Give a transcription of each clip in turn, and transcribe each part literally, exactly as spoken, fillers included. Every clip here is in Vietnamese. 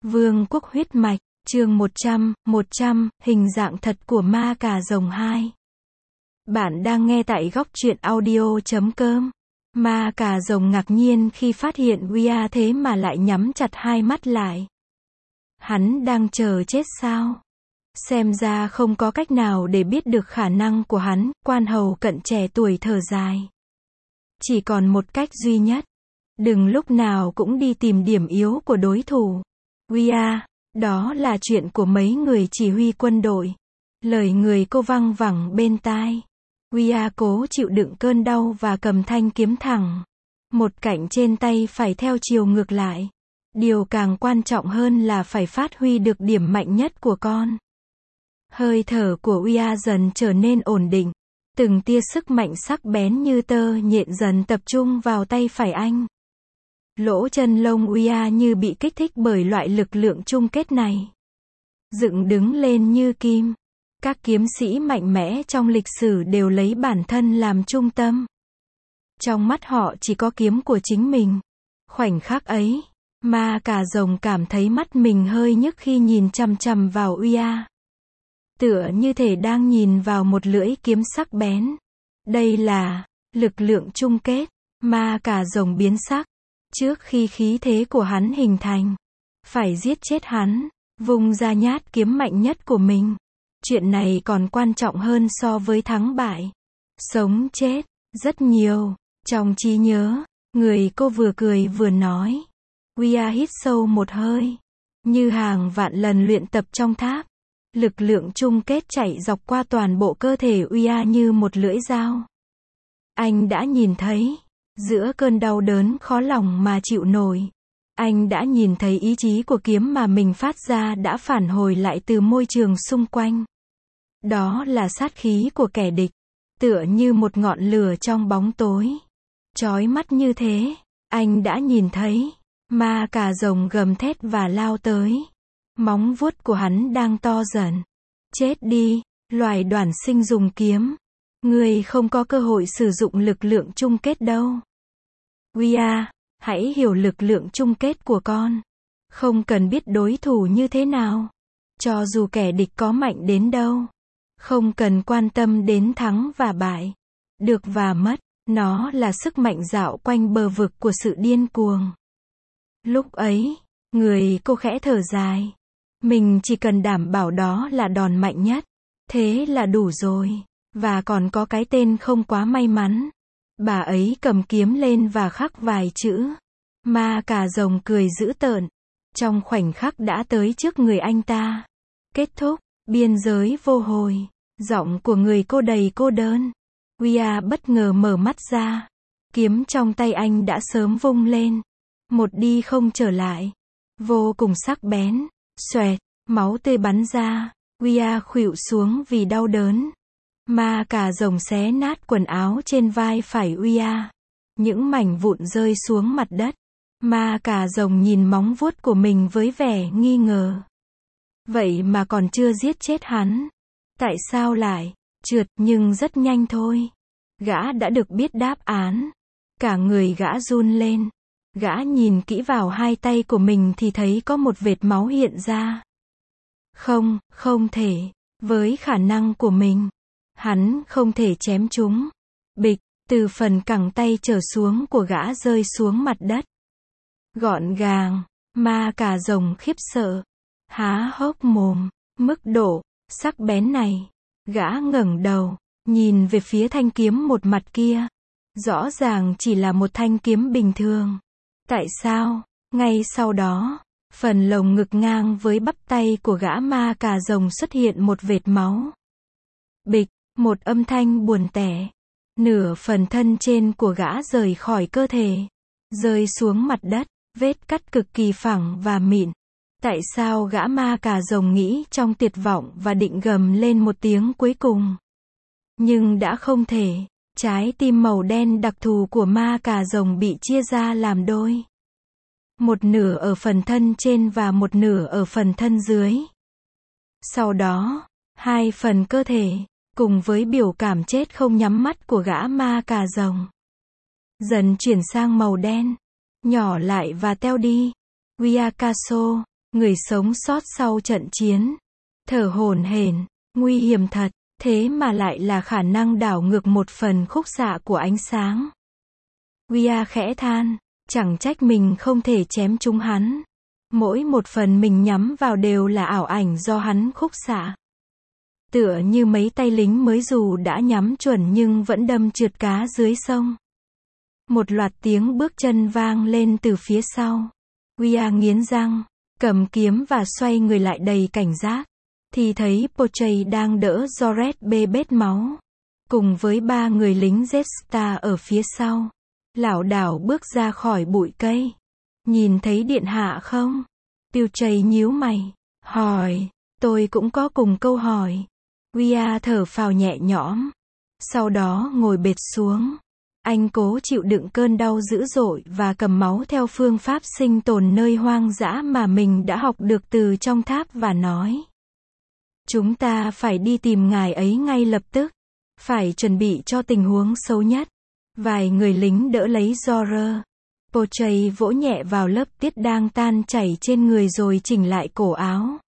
Vương quốc huyết mạch, chương một trăm, một trăm, hình dạng thật của ma cà rồng hai. Bạn đang nghe tại góc truyện audio chấm com. Ma cà rồng ngạc nhiên khi phát hiện Uya thế mà lại nhắm chặt hai mắt lại. Hắn đang chờ chết sao? Xem ra không có cách nào để biết được khả năng của hắn, quan hầu cận trẻ tuổi thở dài. Chỉ còn một cách duy nhất. Đừng lúc nào cũng đi tìm điểm yếu của đối thủ. Uya, đó là chuyện của mấy người chỉ huy quân đội. Lời người cô văng vẳng bên tai. Uya cố chịu đựng cơn đau và cầm thanh kiếm thẳng. Một cạnh trên tay phải theo chiều ngược lại. Điều càng quan trọng hơn là phải phát huy được điểm mạnh nhất của con. Hơi thở của Uya dần trở nên ổn định. Từng tia sức mạnh sắc bén như tơ nhện dần tập trung vào tay phải anh. Lỗ chân lông Uya như bị kích thích bởi loại lực lượng chung kết này. Dựng đứng lên như kim. Các kiếm sĩ mạnh mẽ trong lịch sử đều lấy bản thân làm trung tâm. Trong mắt họ chỉ có kiếm của chính mình. Khoảnh khắc ấy, ma cà rồng cảm thấy mắt mình hơi nhức khi nhìn chằm chằm vào Uya. Tựa như thể đang nhìn vào một lưỡi kiếm sắc bén. Đây là lực lượng chung kết. Ma cà rồng biến sắc. Trước khi khí thế của hắn hình thành, phải giết chết hắn, vùng ra nhát kiếm mạnh nhất của mình. Chuyện này còn quan trọng hơn so với thắng bại. Sống chết, rất nhiều. Trong trí nhớ, người cô vừa cười vừa nói. Uya hít sâu một hơi. Như hàng vạn lần luyện tập trong tháp. Lực lượng chung kết chạy dọc qua toàn bộ cơ thể Uya như một lưỡi dao. Anh đã nhìn thấy. Giữa cơn đau đớn khó lòng mà chịu nổi, anh đã nhìn thấy ý chí của kiếm mà mình phát ra đã phản hồi lại từ môi trường xung quanh. Đó là sát khí của kẻ địch, tựa như một ngọn lửa trong bóng tối. Chói mắt như thế, anh đã nhìn thấy. Ma cà rồng gầm thét và lao tới. Móng vuốt của hắn đang to dần. Chết đi, loài đoản sinh dùng kiếm. Người không có cơ hội sử dụng lực lượng chung kết đâu. Uya, hãy hiểu lực lượng chung kết của con. Không cần biết đối thủ như thế nào. Cho dù kẻ địch có mạnh đến đâu. Không cần quan tâm đến thắng và bại. Được và mất, nó là sức mạnh dạo quanh bờ vực của sự điên cuồng. Lúc ấy, người cô khẽ thở dài. Mình chỉ cần đảm bảo đó là đòn mạnh nhất. Thế là đủ rồi. Và còn có cái tên không quá may mắn. Bà ấy cầm kiếm lên và khắc vài chữ. Ma cà rồng cười dữ tợn. Trong khoảnh khắc đã tới trước người anh ta. Kết thúc, biên giới vô hồi. Giọng của người cô đầy cô đơn. Uya bất ngờ mở mắt ra. Kiếm trong tay anh đã sớm vung lên. Một đi không trở lại. Vô cùng sắc bén. Xoẹt, máu tươi bắn ra. Uya khuỵu xuống vì đau đớn. Ma cà rồng xé nát quần áo trên vai phải Uya. Những mảnh vụn rơi xuống mặt đất. Ma cà rồng nhìn móng vuốt của mình với vẻ nghi ngờ. Vậy mà còn chưa giết chết hắn. Tại sao lại trượt? Nhưng rất nhanh thôi. Gã đã được biết đáp án. Cả người gã run lên. Gã nhìn kỹ vào hai tay của mình thì thấy có một vệt máu hiện ra. Không, không thể. Với khả năng của mình, hắn không thể chém chúng. Bịch, từ phần cẳng tay trở xuống của gã rơi xuống mặt đất. Gọn gàng, ma cà rồng khiếp sợ. Há hốc mồm, mức độ sắc bén này. Gã ngẩng đầu, nhìn về phía thanh kiếm một mặt kia. Rõ ràng chỉ là một thanh kiếm bình thường. Tại sao? Ngay sau đó, phần lồng ngực ngang với bắp tay của gã ma cà rồng xuất hiện một vệt máu. Bịch, một âm thanh buồn tẻ. Nửa phần thân trên của gã rời khỏi cơ thể. Rơi xuống mặt đất, vết cắt cực kỳ phẳng và mịn. Tại sao gã ma cà rồng nghĩ trong tuyệt vọng và định gầm lên một tiếng cuối cùng. Nhưng đã không thể. Trái tim màu đen đặc thù của ma cà rồng bị chia ra làm đôi. Một nửa ở phần thân trên và một nửa ở phần thân dưới. Sau đó, hai phần cơ thể, cùng với biểu cảm chết không nhắm mắt của gã ma cà rồng, dần chuyển sang màu đen, nhỏ lại và teo đi. Uya Kaso, người sống sót sau trận chiến. Thở hổn hển, nguy hiểm thật, thế mà lại là khả năng đảo ngược một phần khúc xạ của ánh sáng. Weir khẽ than, chẳng trách mình không thể chém trúng hắn. Mỗi một phần mình nhắm vào đều là ảo ảnh do hắn khúc xạ. Tựa như mấy tay lính mới dù đã nhắm chuẩn nhưng vẫn đâm trượt cá dưới sông. Một loạt tiếng bước chân vang lên từ phía sau. Weir nghiến răng, cầm kiếm và xoay người lại đầy cảnh giác. Thì thấy Portray đang đỡ Joret bê bết máu. Cùng với ba người lính Jetstar ở phía sau. Lảo đảo bước ra khỏi bụi cây. Nhìn thấy điện hạ không? Portray nhíu mày, hỏi, tôi cũng có cùng câu hỏi. Weir thở phào nhẹ nhõm. Sau đó ngồi bệt xuống. Anh cố chịu đựng cơn đau dữ dội và cầm máu theo phương pháp sinh tồn nơi hoang dã mà mình đã học được từ trong tháp và nói. Chúng ta phải đi tìm ngài ấy ngay lập tức. Phải chuẩn bị cho tình huống xấu nhất. Vài người lính đỡ lấy Jorer. Portray vỗ nhẹ vào lớp tiết đang tan chảy trên người rồi chỉnh lại cổ áo.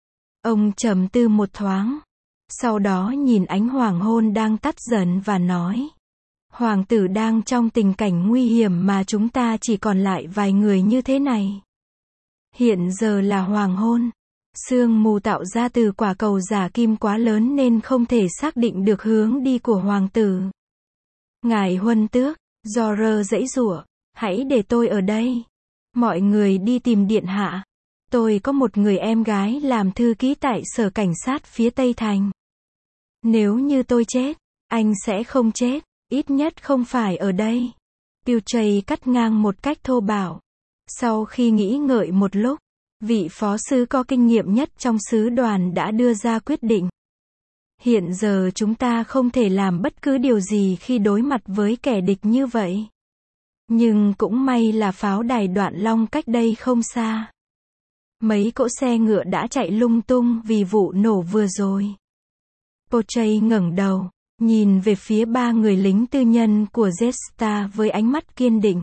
Ông trầm tư một thoáng. Sau đó nhìn ánh hoàng hôn đang tắt dần và nói. Hoàng tử đang trong tình cảnh nguy hiểm mà chúng ta chỉ còn lại vài người như thế này. Hiện giờ là hoàng hôn. Sương mù tạo ra từ quả cầu giả kim quá lớn nên không thể xác định được hướng đi của hoàng tử. Ngài huân tước, Jorer giãy giụa, hãy để tôi ở đây. Mọi người đi tìm điện hạ. Tôi có một người em gái làm thư ký tại sở cảnh sát phía Tây Thành. Nếu như tôi chết, anh sẽ không chết, ít nhất không phải ở đây. Portray cắt ngang một cách thô bạo. Sau khi nghĩ ngợi một lúc, vị phó sứ có kinh nghiệm nhất trong sứ đoàn đã đưa ra quyết định. Hiện giờ chúng ta không thể làm bất cứ điều gì khi đối mặt với kẻ địch như vậy. Nhưng cũng may là pháo đài Đoạn Long cách đây không xa. Mấy cỗ xe ngựa đã chạy lung tung vì vụ nổ vừa rồi. Portray ngẩng đầu, nhìn về phía ba người lính tư nhân của Jetstar với ánh mắt kiên định.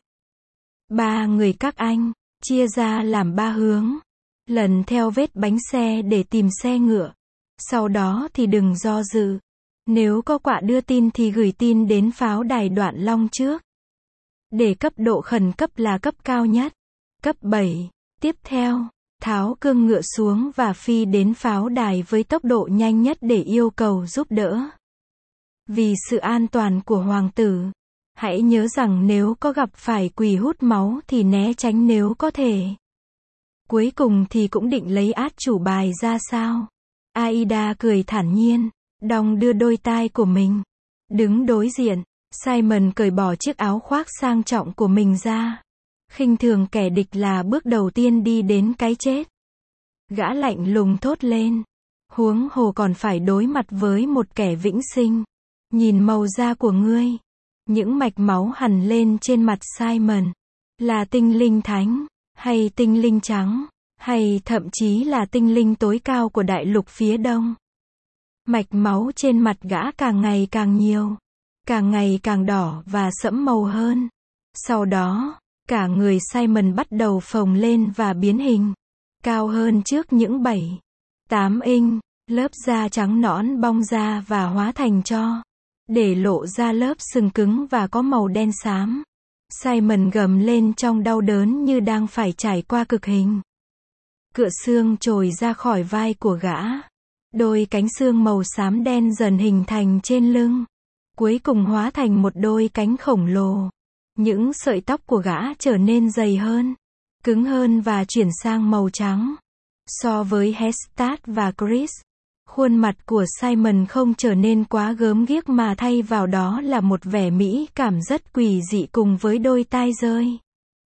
Ba người các anh, chia ra làm ba hướng. Lần theo vết bánh xe để tìm xe ngựa. Sau đó thì đừng do dự. Nếu có quả đưa tin thì gửi tin đến pháo đài Đoạn Long trước. Để cấp độ khẩn cấp là cấp cao nhất. Cấp bảy. Tiếp theo, tháo cương ngựa xuống và phi đến pháo đài với tốc độ nhanh nhất để yêu cầu giúp đỡ. Vì sự an toàn của hoàng tử, hãy nhớ rằng nếu có gặp phải quỷ hút máu thì né tránh nếu có thể. Cuối cùng thì cũng định lấy át chủ bài ra sao? Aida cười thản nhiên, đong đưa đôi tai của mình. Đứng đối diện, Simon cởi bỏ chiếc áo khoác sang trọng của mình ra. Khinh thường kẻ địch là bước đầu tiên đi đến cái chết. Gã lạnh lùng thốt lên. Huống hồ còn phải đối mặt với một kẻ vĩnh sinh. Nhìn màu da của ngươi. Những mạch máu hằn lên trên mặt Simon. Là tinh linh thánh, hay tinh linh trắng, hay thậm chí là tinh linh tối cao của đại lục phía đông. Mạch máu trên mặt gã càng ngày càng nhiều. Càng ngày càng đỏ và sẫm màu hơn. Sau đó, cả người Simon bắt đầu phồng lên và biến hình. Cao hơn trước những bảy, tám inch, lớp da trắng nõn bong ra và hóa thành tro. Để lộ ra lớp sừng cứng và có màu đen xám. Simon gầm lên trong đau đớn như đang phải trải qua cực hình. Cựa xương trồi ra khỏi vai của gã. Đôi cánh xương màu xám đen dần hình thành trên lưng. Cuối cùng hóa thành một đôi cánh khổng lồ. Những sợi tóc của gã trở nên dày hơn, cứng hơn và chuyển sang màu trắng. So với Hestat và Chris, khuôn mặt của Simon không trở nên quá gớm ghiếc mà thay vào đó là một vẻ mỹ cảm rất quỷ dị cùng với đôi tai rơi.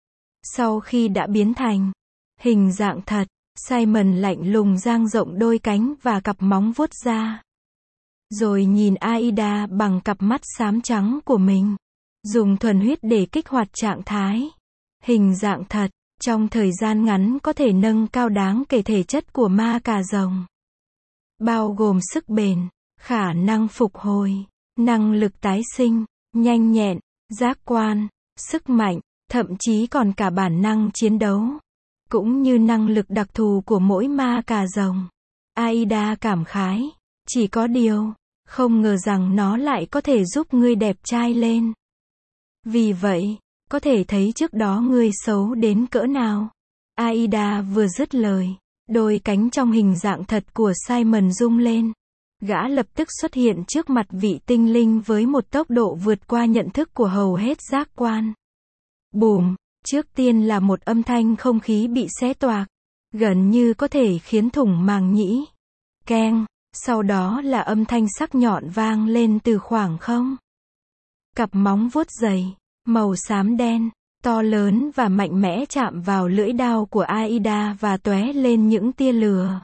Sau khi đã biến thành hình dạng thật, Simon lạnh lùng dang rộng đôi cánh và cặp móng vuốt ra. Rồi nhìn Aida bằng cặp mắt xám trắng của mình. Dùng thuần huyết để kích hoạt trạng thái. Hình dạng thật, trong thời gian ngắn có thể nâng cao đáng kể thể chất của ma cà rồng. Bao gồm sức bền, khả năng phục hồi, năng lực tái sinh, nhanh nhẹn, giác quan, sức mạnh, thậm chí còn cả bản năng chiến đấu. cũng như năng lực đặc thù của mỗi ma cà rồng. Aida cảm khái, chỉ có điều, không ngờ rằng nó lại có thể giúp ngươi đẹp trai lên. Vì vậy, có thể thấy trước đó ngươi xấu đến cỡ nào. Aida vừa dứt lời, đôi cánh trong hình dạng thật của Simon rung lên. Gã lập tức xuất hiện trước mặt vị tinh linh với một tốc độ vượt qua nhận thức của hầu hết giác quan. Bùm, trước tiên là một âm thanh không khí bị xé toạc, gần như có thể khiến thủng màng nhĩ. Keng, sau đó là âm thanh sắc nhọn vang lên từ khoảng không. Cặp móng vuốt dày, màu xám đen, to lớn và mạnh mẽ chạm vào lưỡi đao của Aida và tóe lên những tia lửa.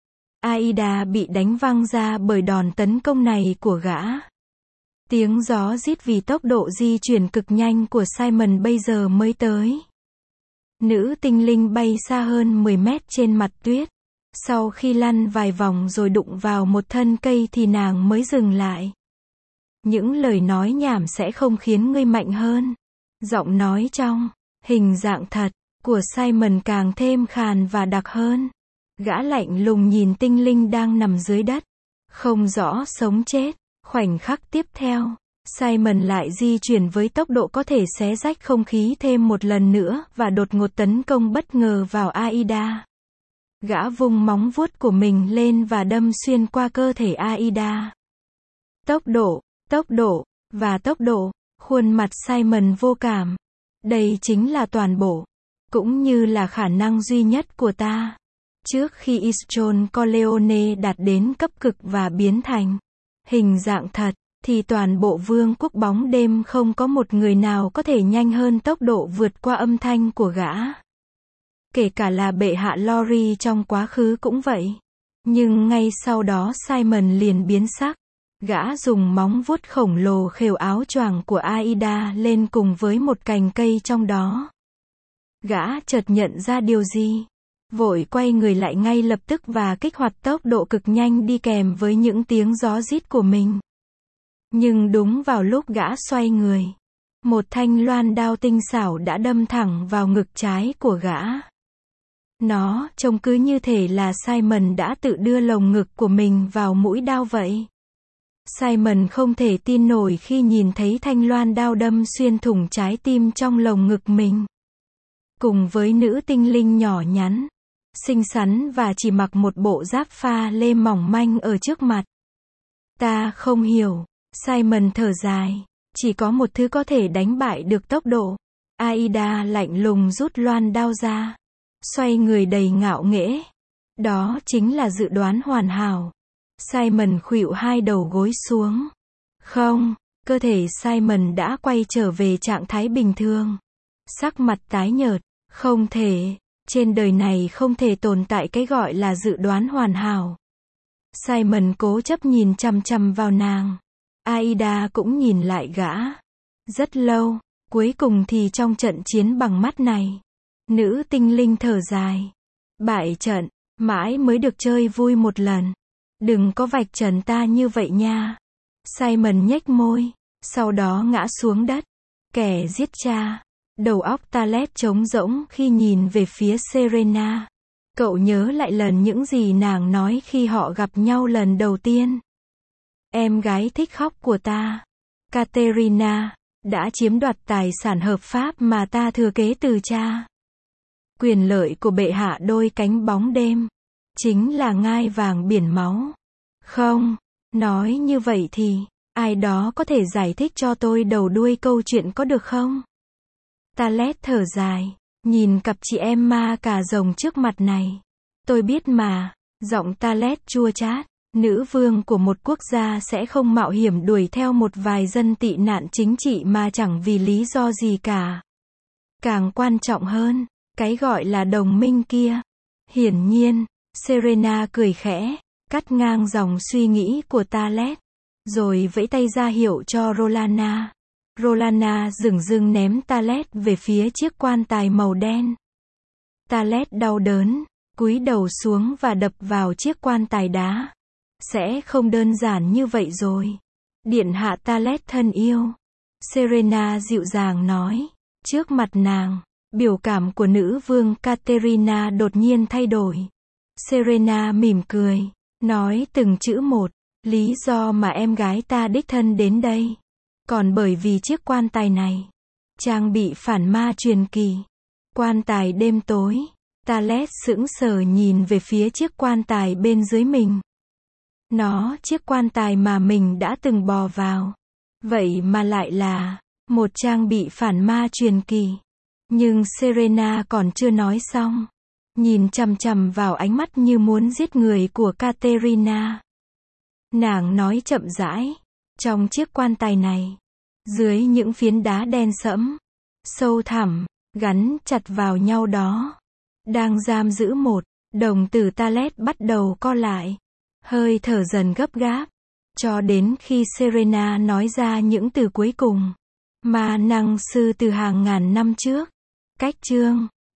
Aida bị đánh văng ra bởi đòn tấn công này của gã. Tiếng gió rít vì tốc độ di chuyển cực nhanh của Simon bây giờ mới tới. Nữ tinh linh bay xa hơn mười mét trên mặt tuyết. Sau khi lăn vài vòng rồi đụng vào một thân cây thì nàng mới dừng lại. Những lời nói nhảm sẽ không khiến ngươi mạnh hơn. Giọng nói trong, hình dạng thật, của Simon càng thêm khàn và đặc hơn. Gã lạnh lùng nhìn tinh linh đang nằm dưới đất. Không rõ sống chết. Khoảnh khắc tiếp theo, Simon lại di chuyển với tốc độ có thể xé rách không khí thêm một lần nữa và đột ngột tấn công bất ngờ vào Aida. Gã vung móng vuốt của mình lên và đâm xuyên qua cơ thể Aida. Tốc độ, tốc độ, và tốc độ, khuôn mặt Simon vô cảm. Đây chính là toàn bộ, cũng như là khả năng duy nhất của ta. Trước khi Istron Corleone đạt đến cấp cực và biến thành hình dạng thật, thì toàn bộ vương quốc bóng đêm không có một người nào có thể nhanh hơn tốc độ vượt qua âm thanh của gã. Kể cả là bệ hạ Lori trong quá khứ cũng vậy. Nhưng ngay sau đó Simon liền biến sắc. Gã dùng móng vuốt khổng lồ khều áo choàng của Aida lên cùng với một cành cây trong đó. Gã chợt nhận ra điều gì. Vội quay người lại ngay lập tức và kích hoạt tốc độ cực nhanh đi kèm với những tiếng gió rít của mình. Nhưng đúng vào lúc gã xoay người, một thanh loan đao tinh xảo đã đâm thẳng vào ngực trái của gã. Nó trông cứ như thể là Simon đã tự đưa lồng ngực của mình vào mũi đao vậy. Simon không thể tin nổi khi nhìn thấy thanh loan đao đâm xuyên thủng trái tim trong lồng ngực mình. Cùng với nữ tinh linh nhỏ nhắn, xinh xắn và chỉ mặc một bộ giáp pha lê mỏng manh ở trước mặt. Ta không hiểu. Simon thở dài. Chỉ có một thứ có thể đánh bại được tốc độ. Aida lạnh lùng rút loan đao ra. Xoay người đầy ngạo nghễ. Đó chính là dự đoán hoàn hảo. Simon khuỵu hai đầu gối xuống. Không, cơ thể Simon đã quay trở về trạng thái bình thường. Sắc mặt tái nhợt. Không thể. Trên đời này không thể tồn tại cái gọi là dự đoán hoàn hảo. Simon cố chấp nhìn chằm chằm vào nàng. Aida cũng nhìn lại gã. Rất lâu, cuối cùng thì trong trận chiến bằng mắt này, nữ tinh linh thở dài. Bại trận, mãi mới được chơi vui một lần. Đừng có vạch trần ta như vậy nha. Simon nhếch môi, sau đó ngã xuống đất. Kẻ giết cha. Đầu óc Talet trống rỗng khi nhìn về phía Serena. Cậu nhớ lại lần những gì nàng nói khi họ gặp nhau lần đầu tiên. Em gái thích khóc của ta, Katerina, đã chiếm đoạt tài sản hợp pháp mà ta thừa kế từ cha. Quyền lợi của bệ hạ đôi cánh bóng đêm, chính là ngai vàng biển máu. Không, nói như vậy thì, ai đó có thể giải thích cho tôi đầu đuôi câu chuyện có được không? Talet thở dài, nhìn cặp chị em ma cà rồng trước mặt này. Tôi biết mà, giọng Talet chua chát. Nữ vương của một quốc gia sẽ không mạo hiểm đuổi theo một vài dân tị nạn chính trị mà chẳng vì lý do gì cả. Càng quan trọng hơn, cái gọi là đồng minh kia. Hiển nhiên, Serena cười khẽ, cắt ngang dòng suy nghĩ của Talet, rồi vẫy tay ra hiệu cho Rolana. Rolana dửng dưng ném Talet về phía chiếc quan tài màu đen. Talet đau đớn, cúi đầu xuống và đập vào chiếc quan tài đá. Sẽ không đơn giản như vậy rồi. Điện hạ Talet thân yêu. Serena dịu dàng nói. Trước mặt nàng, Biểu cảm của nữ vương Katerina đột nhiên thay đổi. Serena mỉm cười, nói từng chữ một, lý do mà em gái ta đích thân đến đây. Còn bởi vì chiếc quan tài này. Trang bị phản ma truyền kỳ. Quan tài đêm tối. Talet sững sờ nhìn về phía chiếc quan tài bên dưới mình. Nó, chiếc quan tài mà mình đã từng bò vào. Vậy mà lại là một trang bị phản ma truyền kỳ. Nhưng Serena còn chưa nói xong. Nhìn chằm chằm vào ánh mắt như muốn giết người của Katerina. Nàng nói chậm rãi. Trong chiếc quan tài này, dưới những phiến đá đen sẫm, sâu thẳm, gắn chặt vào nhau đó, đang giam giữ một, đồng tử Talet bắt đầu co lại. Hơi thở dần gấp gáp. Cho đến khi Serena nói ra những từ cuối cùng. Ma năng sư từ hàng ngàn năm trước. Cách chương